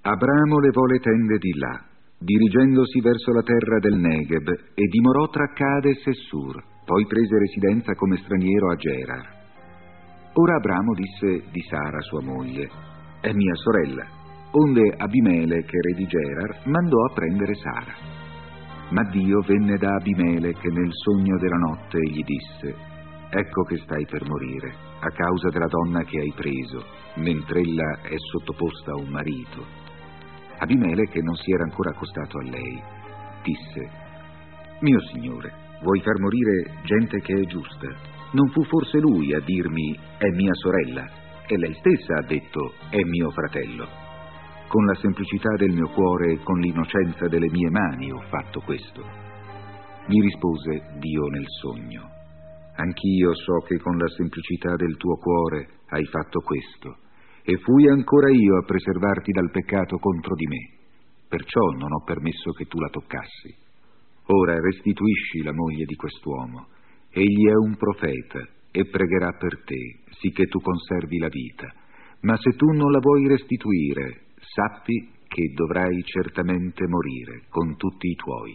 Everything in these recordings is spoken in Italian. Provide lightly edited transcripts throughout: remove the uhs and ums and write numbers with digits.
Abramo levò le tende di là, dirigendosi verso la terra del Negev, e dimorò tra Cades e Sur, poi prese residenza come straniero a Gerar. Ora Abramo disse di Sara sua moglie: «È mia sorella», onde Abimelech, re di Gerar, mandò a prendere Sara. Ma Dio venne da Abimelech nel sogno della notte e gli disse: «Ecco che stai per morire, a causa della donna che hai preso, mentre ella è sottoposta a un marito». Abimelech non si era ancora accostato a lei. Disse: «Mio signore, vuoi far morire gente che è giusta? Non fu forse lui a dirmi: è mia sorella? E lei stessa ha detto: è mio fratello. Con la semplicità del mio cuore e con l'innocenza delle mie mani ho fatto questo». Gli rispose Dio nel sogno: «Anch'io so che con la semplicità del tuo cuore hai fatto questo, e fui ancora io a preservarti dal peccato contro di me. Perciò non ho permesso che tu la toccassi. Ora restituisci la moglie di quest'uomo. Egli è un profeta e pregherà per te, sicché tu conservi la vita. Ma se tu non la vuoi restituire, sappi che dovrai certamente morire con tutti i tuoi».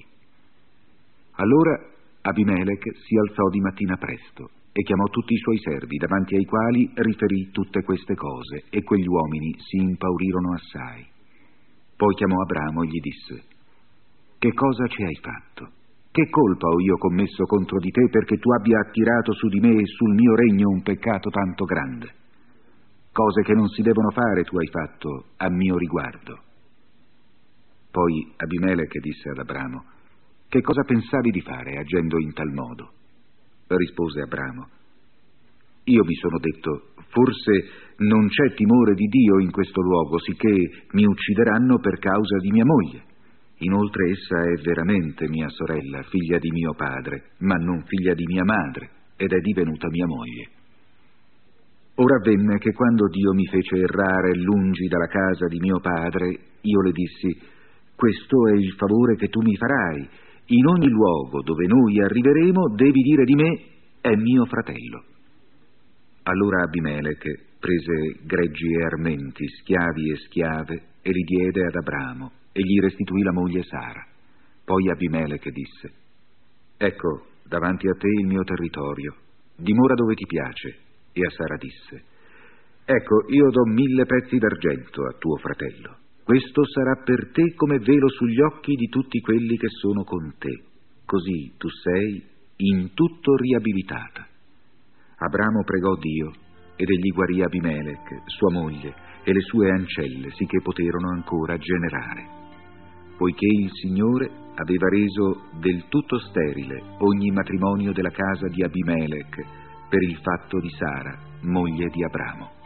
Allora Abimelech si alzò di mattina presto e chiamò tutti i suoi servi, davanti ai quali riferì tutte queste cose, e quegli uomini si impaurirono assai. Poi chiamò Abramo e gli disse: «Che cosa ci hai fatto? Che colpa ho io commesso contro di te perché tu abbia attirato su di me e sul mio regno un peccato tanto grande? Cose che non si devono fare tu hai fatto a mio riguardo». Poi Abimelech disse ad Abramo: «Che cosa pensavi di fare agendo in tal modo?» Rispose Abramo: «Io mi sono detto: forse non c'è timore di Dio in questo luogo, sicché mi uccideranno per causa di mia moglie. Inoltre essa è veramente mia sorella, figlia di mio padre, ma non figlia di mia madre, ed è divenuta mia moglie. Ora avvenne che quando Dio mi fece errare lungi dalla casa di mio padre, io le dissi: questo è il favore che tu mi farai. In ogni luogo dove noi arriveremo devi dire di me: è mio fratello». Allora Abimelech prese greggi e armenti, schiavi e schiave, e li diede ad Abramo, e gli restituì la moglie Sara. Poi Abimelech disse: «Ecco davanti a te il mio territorio, dimora dove ti piace». E a Sara disse: «Ecco, io do 1000 pezzi d'argento a tuo fratello. Questo sarà per te come velo sugli occhi di tutti quelli che sono con te. Così tu sei in tutto riabilitata». Abramo pregò Dio, ed egli guarì Abimelech, sua moglie, e le sue ancelle, sicché poterono ancora generare. Poiché il Signore aveva reso del tutto sterile ogni matrimonio della casa di Abimelech per il fatto di Sara, moglie di Abramo.